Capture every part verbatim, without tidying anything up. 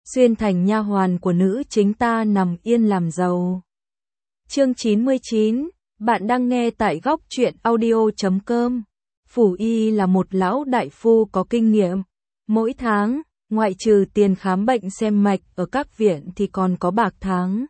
xuyên thành nha hoàn của nữ chính ta nằm yên làm giàu. Chương chín mươi chín, bạn đang nghe tại góc truyện audio chấm com. Phủ y là một lão đại phu có kinh nghiệm. Mỗi tháng, ngoại trừ tiền khám bệnh xem mạch ở các viện thì còn có bạc tháng.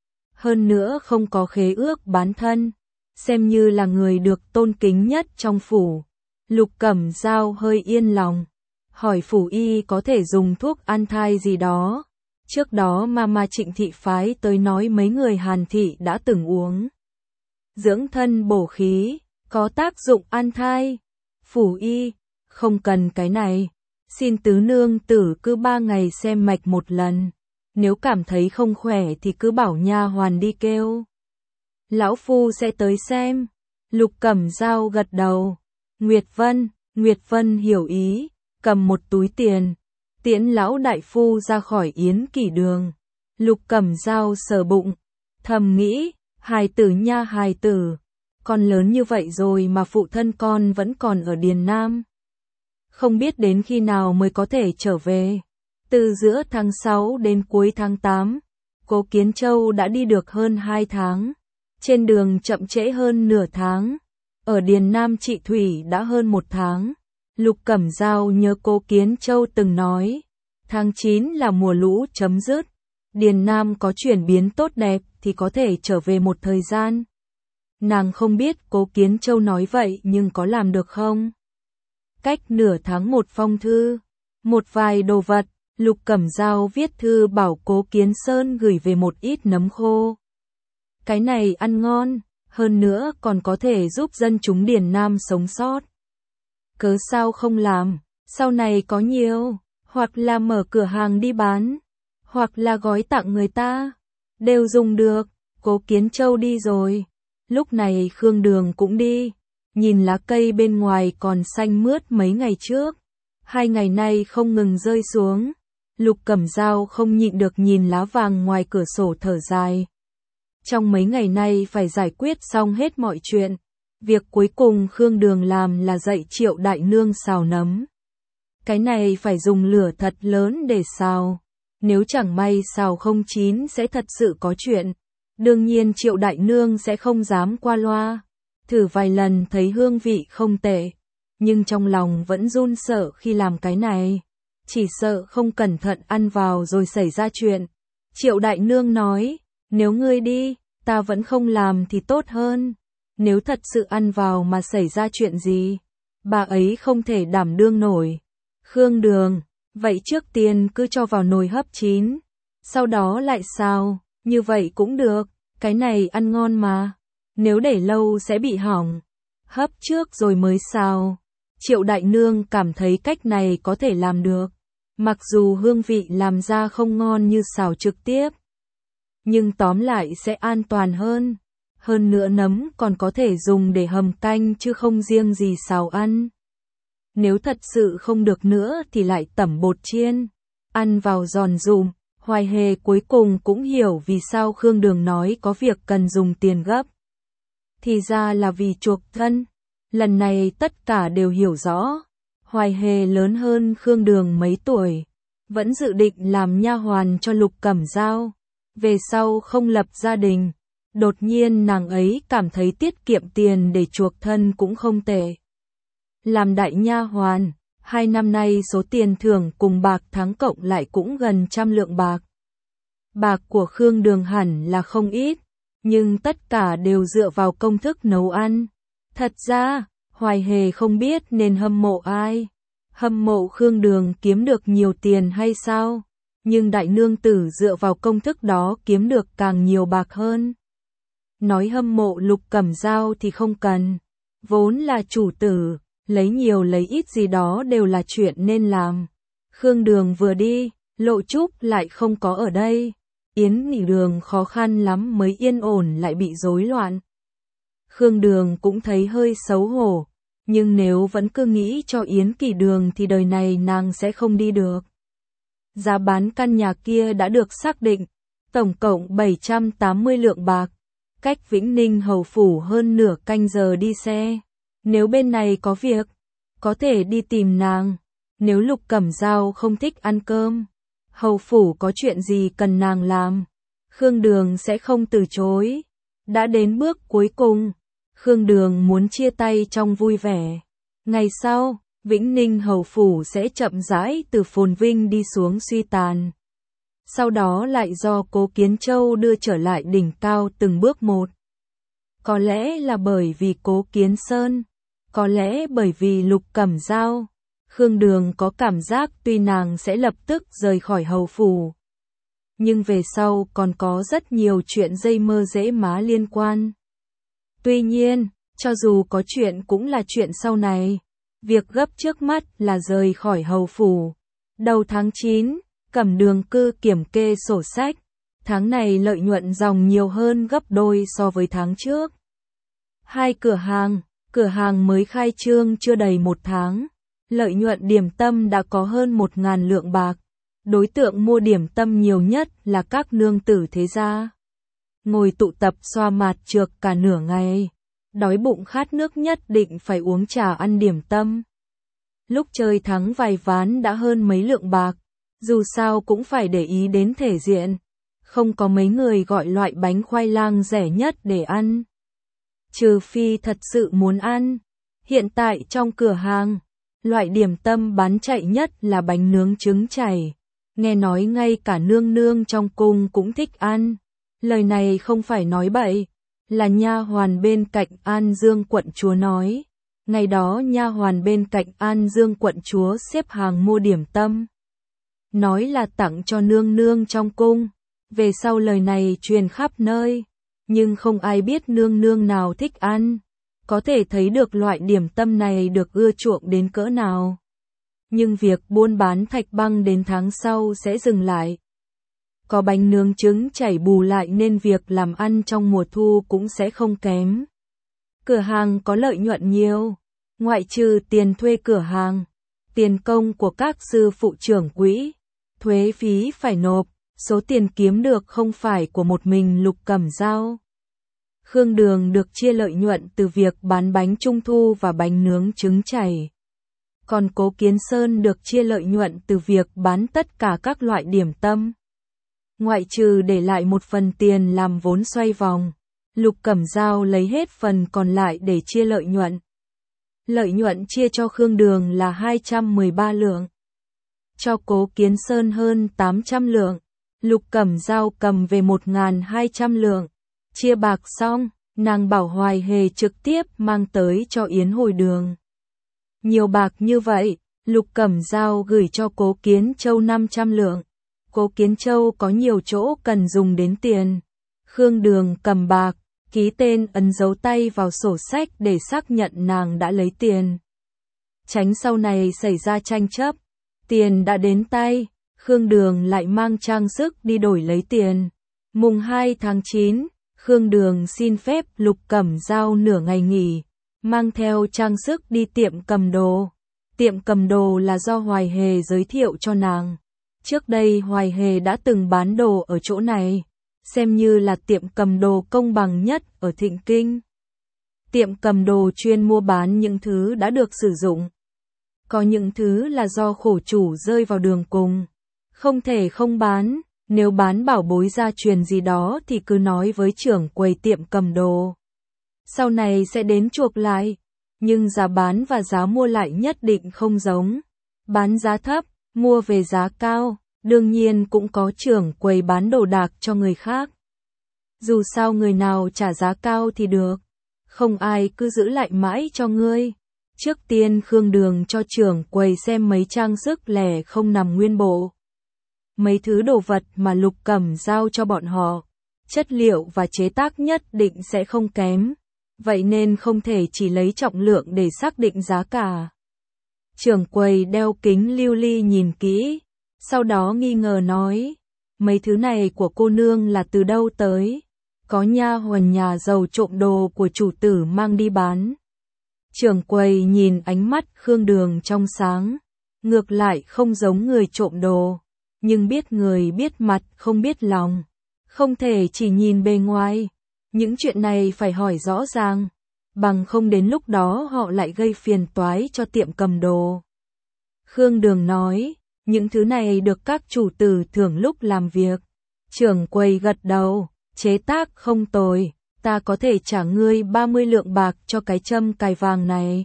Hơn nữa không có khế ước bán thân, xem như là người được tôn kính nhất trong phủ. Lục Cẩm Dao hơi yên lòng, hỏi phủ y có thể dùng thuốc an thai gì đó. Trước đó Mama Trịnh thị phái tới nói mấy người Hàn thị đã từng uống. Dưỡng thân bổ khí, có tác dụng an thai. Phủ y, không cần cái này. Xin tứ nương tử cứ ba ngày xem mạch một lần. Nếu cảm thấy không khỏe thì cứ bảo nha hoàn đi kêu. Lão phu sẽ tới xem. Lục Cẩm Dao gật đầu. Nguyệt Vân, Nguyệt Vân hiểu ý, cầm một túi tiền, tiễn lão đại phu ra khỏi Yến Kỷ Đường. Lục Cẩm Dao sờ bụng, thầm nghĩ, hài tử nha hài tử, con lớn như vậy rồi mà phụ thân con vẫn còn ở Điền Nam. Không biết đến khi nào mới có thể trở về. Từ giữa tháng sáu đến cuối tháng tám, Cố Kiến Châu đã đi được hơn hai tháng, trên đường chậm trễ hơn nửa tháng. Ở Điền Nam trị thủy đã hơn một tháng. Lục Cẩm Dao nhớ Cố Kiến Châu từng nói, tháng chín là mùa lũ chấm dứt, Điền Nam có chuyển biến tốt đẹp thì có thể trở về một thời gian. Nàng không biết Cố Kiến Châu nói vậy nhưng có làm được không? Cách nửa tháng một phong thư, một vài đồ vật, Lục Cẩm Dao viết thư bảo Cố Kiến Sơn gửi về một ít nấm khô. Cái này ăn ngon, hơn nữa còn có thể giúp dân chúng Điền Nam sống sót. Cớ sao không làm, sau này có nhiều, hoặc là mở cửa hàng đi bán, hoặc là gói tặng người ta, đều dùng được. Cố Kiến Châu đi rồi, lúc này Khương Đường cũng đi, nhìn lá cây bên ngoài còn xanh mướt mấy ngày trước, hai ngày nay không ngừng rơi xuống. Lục Cẩm Dao không nhịn được nhìn lá vàng ngoài cửa sổ thở dài. Trong mấy ngày nay phải giải quyết xong hết mọi chuyện. Việc cuối cùng Khương Đường làm là dạy Triệu đại nương xào nấm. Cái này phải dùng lửa thật lớn để xào. Nếu chẳng may xào không chín sẽ thật sự có chuyện. Đương nhiên Triệu đại nương sẽ không dám qua loa. Thử vài lần thấy hương vị không tệ. Nhưng trong lòng vẫn run sợ khi làm cái này. Chỉ sợ không cẩn thận ăn vào rồi xảy ra chuyện. Triệu đại nương nói, nếu ngươi đi, ta vẫn không làm thì tốt hơn. Nếu thật sự ăn vào mà xảy ra chuyện gì, bà ấy không thể đảm đương nổi. Khương Đường, vậy trước tiên cứ cho vào nồi hấp chín, sau đó lại xào, như vậy cũng được, cái này ăn ngon mà. Nếu để lâu sẽ bị hỏng, hấp trước rồi mới xào. Triệu đại nương cảm thấy cách này có thể làm được, mặc dù hương vị làm ra không ngon như xào trực tiếp, nhưng tóm lại sẽ an toàn hơn. Hơn nữa nấm còn có thể dùng để hầm canh chứ không riêng gì xào ăn. Nếu thật sự không được nữa thì lại tẩm bột chiên, ăn vào giòn giụm. Hoài Hề cuối cùng cũng hiểu vì sao Khương Đường nói có việc cần dùng tiền gấp. Thì ra là vì chuộc thân. Lần này tất cả đều hiểu rõ. Hoài Hề lớn hơn Khương Đường mấy tuổi, vẫn dự định làm nha hoàn cho Lục Cẩm Dao. Về sau không lập gia đình. Đột nhiên nàng ấy cảm thấy tiết kiệm tiền để chuộc thân cũng không tệ. Làm đại nha hoàn, hai năm nay số tiền thưởng cùng bạc tháng cộng lại cũng gần trăm lượng bạc. Bạc của Khương Đường hẳn là không ít, nhưng tất cả đều dựa vào công thức nấu ăn. Thật ra, Hoài Hề không biết nên hâm mộ ai. Hâm mộ Khương Đường kiếm được nhiều tiền hay sao? Nhưng đại nương tử dựa vào công thức đó kiếm được càng nhiều bạc hơn. Nói hâm mộ Lục Cẩm Dao thì không cần. Vốn là chủ tử, lấy nhiều lấy ít gì đó đều là chuyện nên làm. Khương Đường vừa đi, Lộ Trúc lại không có ở đây. Yến Kỷ Đường khó khăn lắm mới yên ổn lại bị rối loạn. Khương Đường cũng thấy hơi xấu hổ, nhưng nếu vẫn cứ nghĩ cho Yến Kỷ Đường thì đời này nàng sẽ không đi được. Giá bán căn nhà kia đã được xác định, tổng cộng bảy trăm tám mươi lượng bạc. Cách Vĩnh Ninh Hầu Phủ hơn nửa canh giờ đi xe. Nếu bên này có việc, có thể đi tìm nàng. Nếu Lục Cẩm Dao không thích ăn cơm, hầu phủ có chuyện gì cần nàng làm, Khương Đường sẽ không từ chối. Đã đến bước cuối cùng, Khương Đường muốn chia tay trong vui vẻ. Ngày sau, Vĩnh Ninh hầu phủ sẽ chậm rãi từ phồn vinh đi xuống suy tàn. Sau đó lại do Cố Kiến Châu đưa trở lại đỉnh cao từng bước một. Có lẽ là bởi vì Cố Kiến Sơn, có lẽ bởi vì Lục Cẩm Dao, Khương Đường có cảm giác tuy nàng sẽ lập tức rời khỏi hầu phủ, nhưng về sau còn có rất nhiều chuyện dây mơ rễ má liên quan. Tuy nhiên, cho dù có chuyện cũng là chuyện sau này, việc gấp trước mắt là rời khỏi hầu phủ. Đầu tháng chín, Cẩm Đường Cư kiểm kê sổ sách, tháng này lợi nhuận dòng nhiều hơn gấp đôi so với tháng trước. Hai cửa hàng, cửa hàng mới khai trương chưa đầy một tháng, lợi nhuận điểm tâm đã có hơn một ngàn lượng bạc. Đối tượng mua điểm tâm nhiều nhất là các nương tử thế gia. Ngồi tụ tập xoa mạt trược cả nửa ngày, đói bụng khát nước nhất định phải uống trà ăn điểm tâm. Lúc chơi thắng vài ván đã hơn mấy lượng bạc, dù sao cũng phải để ý đến thể diện. Không có mấy người gọi loại bánh khoai lang rẻ nhất để ăn. Trừ phi thật sự muốn ăn. Hiện tại trong cửa hàng, loại điểm tâm bán chạy nhất là bánh nướng trứng chảy. Nghe nói ngay cả nương nương trong cung cũng thích ăn. Lời này không phải nói bậy, là nha hoàn bên cạnh An Dương quận chúa nói. Ngày đó nha hoàn bên cạnh An Dương quận chúa xếp hàng mua điểm tâm, nói là tặng cho nương nương trong cung. Về sau lời này truyền khắp nơi, nhưng không ai biết nương nương nào thích ăn. Có thể thấy được loại điểm tâm này được ưa chuộng đến cỡ nào. Nhưng việc buôn bán thạch băng đến tháng sau sẽ dừng lại. Có bánh nướng trứng chảy bù lại nên việc làm ăn trong mùa thu cũng sẽ không kém. Cửa hàng có lợi nhuận nhiều, ngoại trừ tiền thuê cửa hàng, tiền công của các sư phụ trưởng quỹ, thuế phí phải nộp, số tiền kiếm được không phải của một mình Lục Cẩm Dao. Khương Đường được chia lợi nhuận từ việc bán bánh trung thu và bánh nướng trứng chảy. Còn Cố Kiến Sơn được chia lợi nhuận từ việc bán tất cả các loại điểm tâm. Ngoại trừ để lại một phần tiền làm vốn xoay vòng, Lục Cẩm Dao lấy hết phần còn lại để chia lợi nhuận. Lợi nhuận chia cho Khương Đường là hai trăm mười ba lượng. Cho Cố Kiến Sơn hơn tám trăm lượng. Lục Cẩm Dao cầm về một nghìn hai trăm lượng. Chia bạc xong, nàng bảo Hoài Hề trực tiếp mang tới cho Yến Hồi Đường. Nhiều bạc như vậy, Lục Cẩm Dao gửi cho Cố Kiến Châu năm trăm lượng. Cố Kiến Châu có nhiều chỗ cần dùng đến tiền. Khương Đường cầm bạc, ký tên ấn dấu tay vào sổ sách để xác nhận nàng đã lấy tiền. Tránh sau này xảy ra tranh chấp. Tiền đã đến tay, Khương Đường lại mang trang sức đi đổi lấy tiền. Mùng hai tháng chín, Khương Đường xin phép Lục Cẩm Dao nửa ngày nghỉ, mang theo trang sức đi tiệm cầm đồ. Tiệm cầm đồ là do Hoài Hề giới thiệu cho nàng. Trước đây Hoài Hề đã từng bán đồ ở chỗ này, xem như là tiệm cầm đồ công bằng nhất ở Thịnh Kinh. Tiệm cầm đồ chuyên mua bán những thứ đã được sử dụng. Có những thứ là do khổ chủ rơi vào đường cùng, không thể không bán. Nếu bán bảo bối gia truyền gì đó thì cứ nói với trưởng quầy tiệm cầm đồ. Sau này sẽ đến chuộc lại, nhưng giá bán và giá mua lại nhất định không giống. Bán giá thấp, mua về giá cao, đương nhiên cũng có trưởng quầy bán đồ đạc cho người khác. Dù sao người nào trả giá cao thì được, không ai cứ giữ lại mãi cho ngươi. Trước tiên Khương Đường cho trưởng quầy xem mấy trang sức lẻ không nằm nguyên bộ. Mấy thứ đồ vật mà Lục Cẩm giao cho bọn họ, chất liệu và chế tác nhất định sẽ không kém, vậy nên không thể chỉ lấy trọng lượng để xác định giá cả. Trưởng quầy đeo kính lưu ly nhìn kỹ, sau đó nghi ngờ nói, mấy thứ này của cô nương là từ đâu tới? Có nha hoàn nhà giàu trộm đồ của chủ tử mang đi bán. Trưởng quầy nhìn ánh mắt Khương Đường trong sáng, ngược lại không giống người trộm đồ, nhưng biết người biết mặt không biết lòng, không thể chỉ nhìn bề ngoài, những chuyện này phải hỏi rõ ràng, bằng không đến lúc đó họ lại gây phiền toái cho tiệm cầm đồ. Khương Đường nói, Những thứ này được các chủ tử thưởng lúc làm việc. Trưởng quầy gật đầu, chế tác không tồi, ta có thể trả ngươi ba mươi lượng bạc cho cái châm cài vàng này.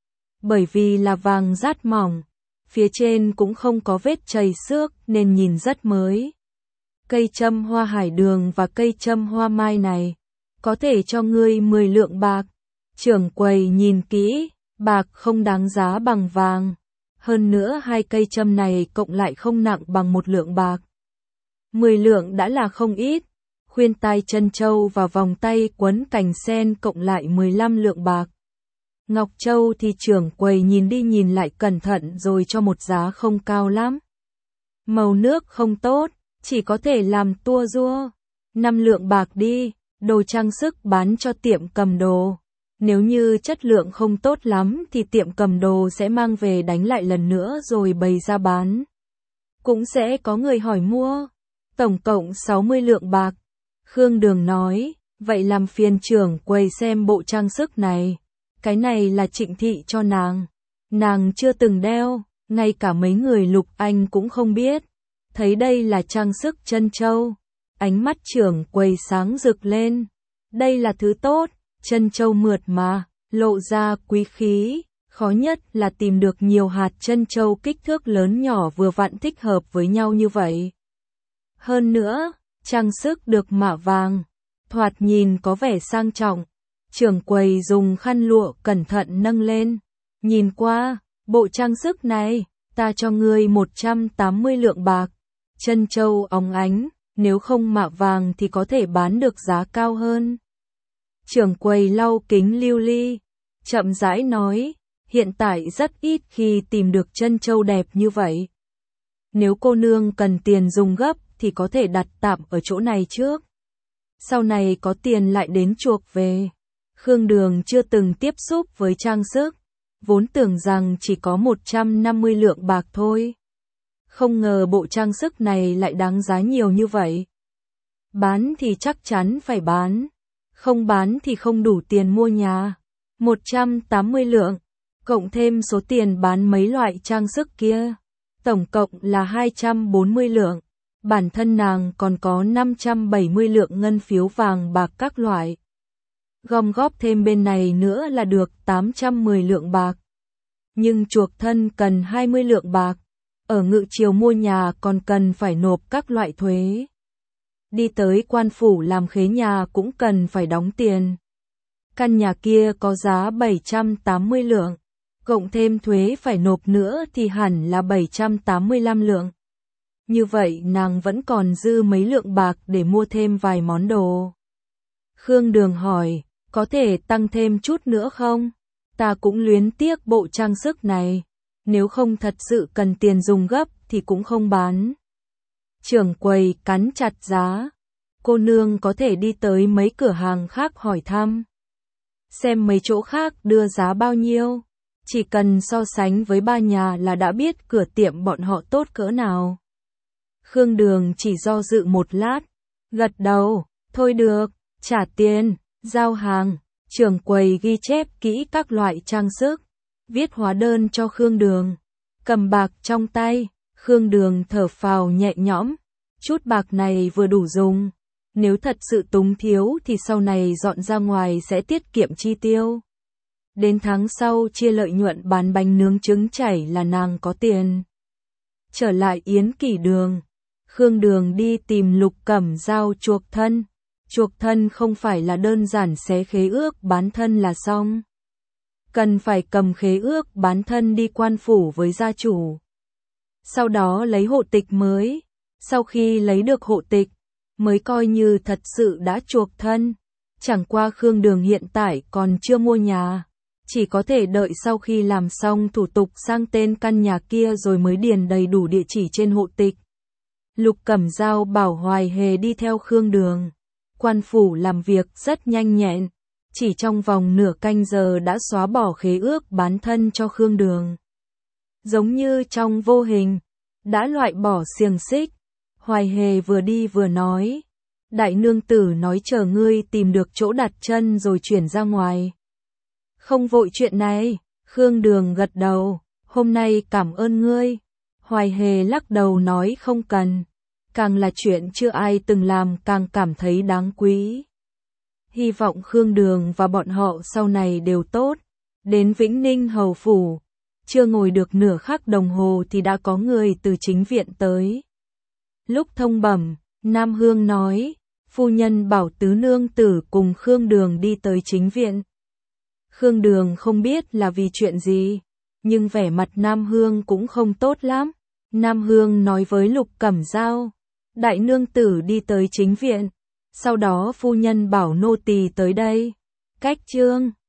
Bởi vì là vàng rát mỏng, phía trên cũng không có vết chảy xước nên nhìn rất mới. Cây châm hoa hải đường và cây châm hoa mai này, có thể cho ngươi mười lượng bạc. Trưởng quầy nhìn kỹ, bạc không đáng giá bằng vàng. Hơn nữa hai cây châm này cộng lại không nặng bằng một lượng bạc. mười lượng đã là không ít. Khuyên tai chân châu và vòng tay quấn cành sen cộng lại mười lăm lượng bạc. Ngọc châu thì trưởng quầy nhìn đi nhìn lại cẩn thận rồi cho một giá không cao lắm. Màu nước không tốt, chỉ có thể làm tua rua. năm lượng bạc đi, đồ trang sức bán cho tiệm cầm đồ. Nếu như chất lượng không tốt lắm thì tiệm cầm đồ sẽ mang về đánh lại lần nữa rồi bày ra bán. Cũng sẽ có người hỏi mua. Tổng cộng sáu mươi lượng bạc. Khương Đường nói, vậy làm phiền trưởng quầy xem bộ trang sức này. Cái này là Trịnh thị cho nàng. Nàng chưa từng đeo, ngay cả mấy người Lục Anh cũng không biết. Thấy đây là trang sức chân châu. Ánh mắt trưởng quầy sáng rực lên. Đây là thứ tốt, chân châu mượt mà, lộ ra quý khí. Khó nhất là tìm được nhiều hạt chân châu kích thước lớn nhỏ vừa vặn thích hợp với nhau như vậy. Hơn nữa, trang sức được mạ vàng, thoạt nhìn có vẻ sang trọng. Trưởng quầy dùng khăn lụa cẩn thận nâng lên. Nhìn qua, bộ trang sức này, ta cho ngươi một trăm tám mươi lượng bạc. Chân châu óng ánh, nếu không mạ vàng thì có thể bán được giá cao hơn. Trưởng quầy lau kính lưu ly, chậm rãi nói, hiện tại rất ít khi tìm được chân châu đẹp như vậy. Nếu cô nương cần tiền dùng gấp thì có thể đặt tạm ở chỗ này trước. Sau này có tiền lại đến chuộc về. Khương Đường chưa từng tiếp xúc với trang sức, vốn tưởng rằng chỉ có một trăm năm mươi lượng bạc thôi. Không ngờ bộ trang sức này lại đáng giá nhiều như vậy. Bán thì chắc chắn phải bán, không bán thì không đủ tiền mua nhà. một trăm tám mươi lượng, cộng thêm số tiền bán mấy loại trang sức kia, tổng cộng là hai trăm bốn mươi lượng. Bản thân nàng còn có năm trăm bảy mươi lượng ngân phiếu vàng bạc các loại. Gom góp thêm bên này nữa là được tám trăm mười lượng bạc. Nhưng chuộc thân cần hai mươi lượng bạc. Ở Ngự Triều mua nhà còn cần phải nộp các loại thuế. Đi tới quan phủ làm khế nhà cũng cần phải đóng tiền. Căn nhà kia có giá bảy trăm tám mươi lượng. Cộng thêm thuế phải nộp nữa thì hẳn là bảy trăm tám mươi lăm lượng. Như vậy nàng vẫn còn dư mấy lượng bạc để mua thêm vài món đồ. Khương Đường hỏi, có thể tăng thêm chút nữa không? Ta cũng luyến tiếc bộ trang sức này. Nếu không thật sự cần tiền dùng gấp thì cũng không bán. Trưởng quầy cắn chặt giá. Cô nương có thể đi tới mấy cửa hàng khác hỏi thăm. Xem mấy chỗ khác đưa giá bao nhiêu. Chỉ cần so sánh với ba nhà là đã biết cửa tiệm bọn họ tốt cỡ nào. Khương Đường chỉ do dự một lát. Gật đầu, thôi được, trả tiền, giao hàng. Trưởng quầy ghi chép kỹ các loại trang sức. Viết hóa đơn cho Khương Đường. Cầm bạc trong tay, Khương Đường thở phào nhẹ nhõm. Chút bạc này vừa đủ dùng. Nếu thật sự túng thiếu thì sau này dọn ra ngoài sẽ tiết kiệm chi tiêu. Đến tháng sau chia lợi nhuận bán bánh nướng trứng chảy là nàng có tiền. Trở lại Yến Kỷ Đường, Khương Đường đi tìm Lục Cẩm Dao chuộc thân. Chuộc thân không phải là đơn giản xé khế ước bán thân là xong. Cần phải cầm khế ước bán thân đi quan phủ với gia chủ. Sau đó lấy hộ tịch mới. Sau khi lấy được hộ tịch, mới coi như thật sự đã chuộc thân. Chẳng qua Khương Đường hiện tại còn chưa mua nhà. Chỉ có thể đợi sau khi làm xong thủ tục sang tên căn nhà kia rồi mới điền đầy đủ địa chỉ trên hộ tịch. Lục Cẩm Dao bảo Hoài Hề đi theo Khương Đường. Quan phủ làm việc rất nhanh nhẹn. Chỉ trong vòng nửa canh giờ đã xóa bỏ khế ước bán thân cho Khương Đường. Giống như trong vô hình, đã loại bỏ xiềng xích. Hoài Hề vừa đi vừa nói. Đại nương tử nói chờ ngươi tìm được chỗ đặt chân rồi chuyển ra ngoài. Không vội chuyện này, Khương Đường gật đầu. Hôm nay cảm ơn ngươi. Hoài Hề lắc đầu nói không cần, càng là chuyện chưa ai từng làm càng cảm thấy đáng quý. Hy vọng Khương Đường và bọn họ sau này đều tốt. Đến Vĩnh Ninh Hầu Phủ, chưa ngồi được nửa khắc đồng hồ thì đã có người từ chính viện tới. Lúc thông bẩm, Nam Hương nói, phu nhân bảo tứ nương tử cùng Khương Đường đi tới chính viện. Khương Đường không biết là vì chuyện gì, nhưng vẻ mặt Nam Hương cũng không tốt lắm. Nam Hương nói với Lục Cẩm Dao, đại nương tử đi tới chính viện, sau đó phu nhân bảo nô tỳ tới đây. Cách chương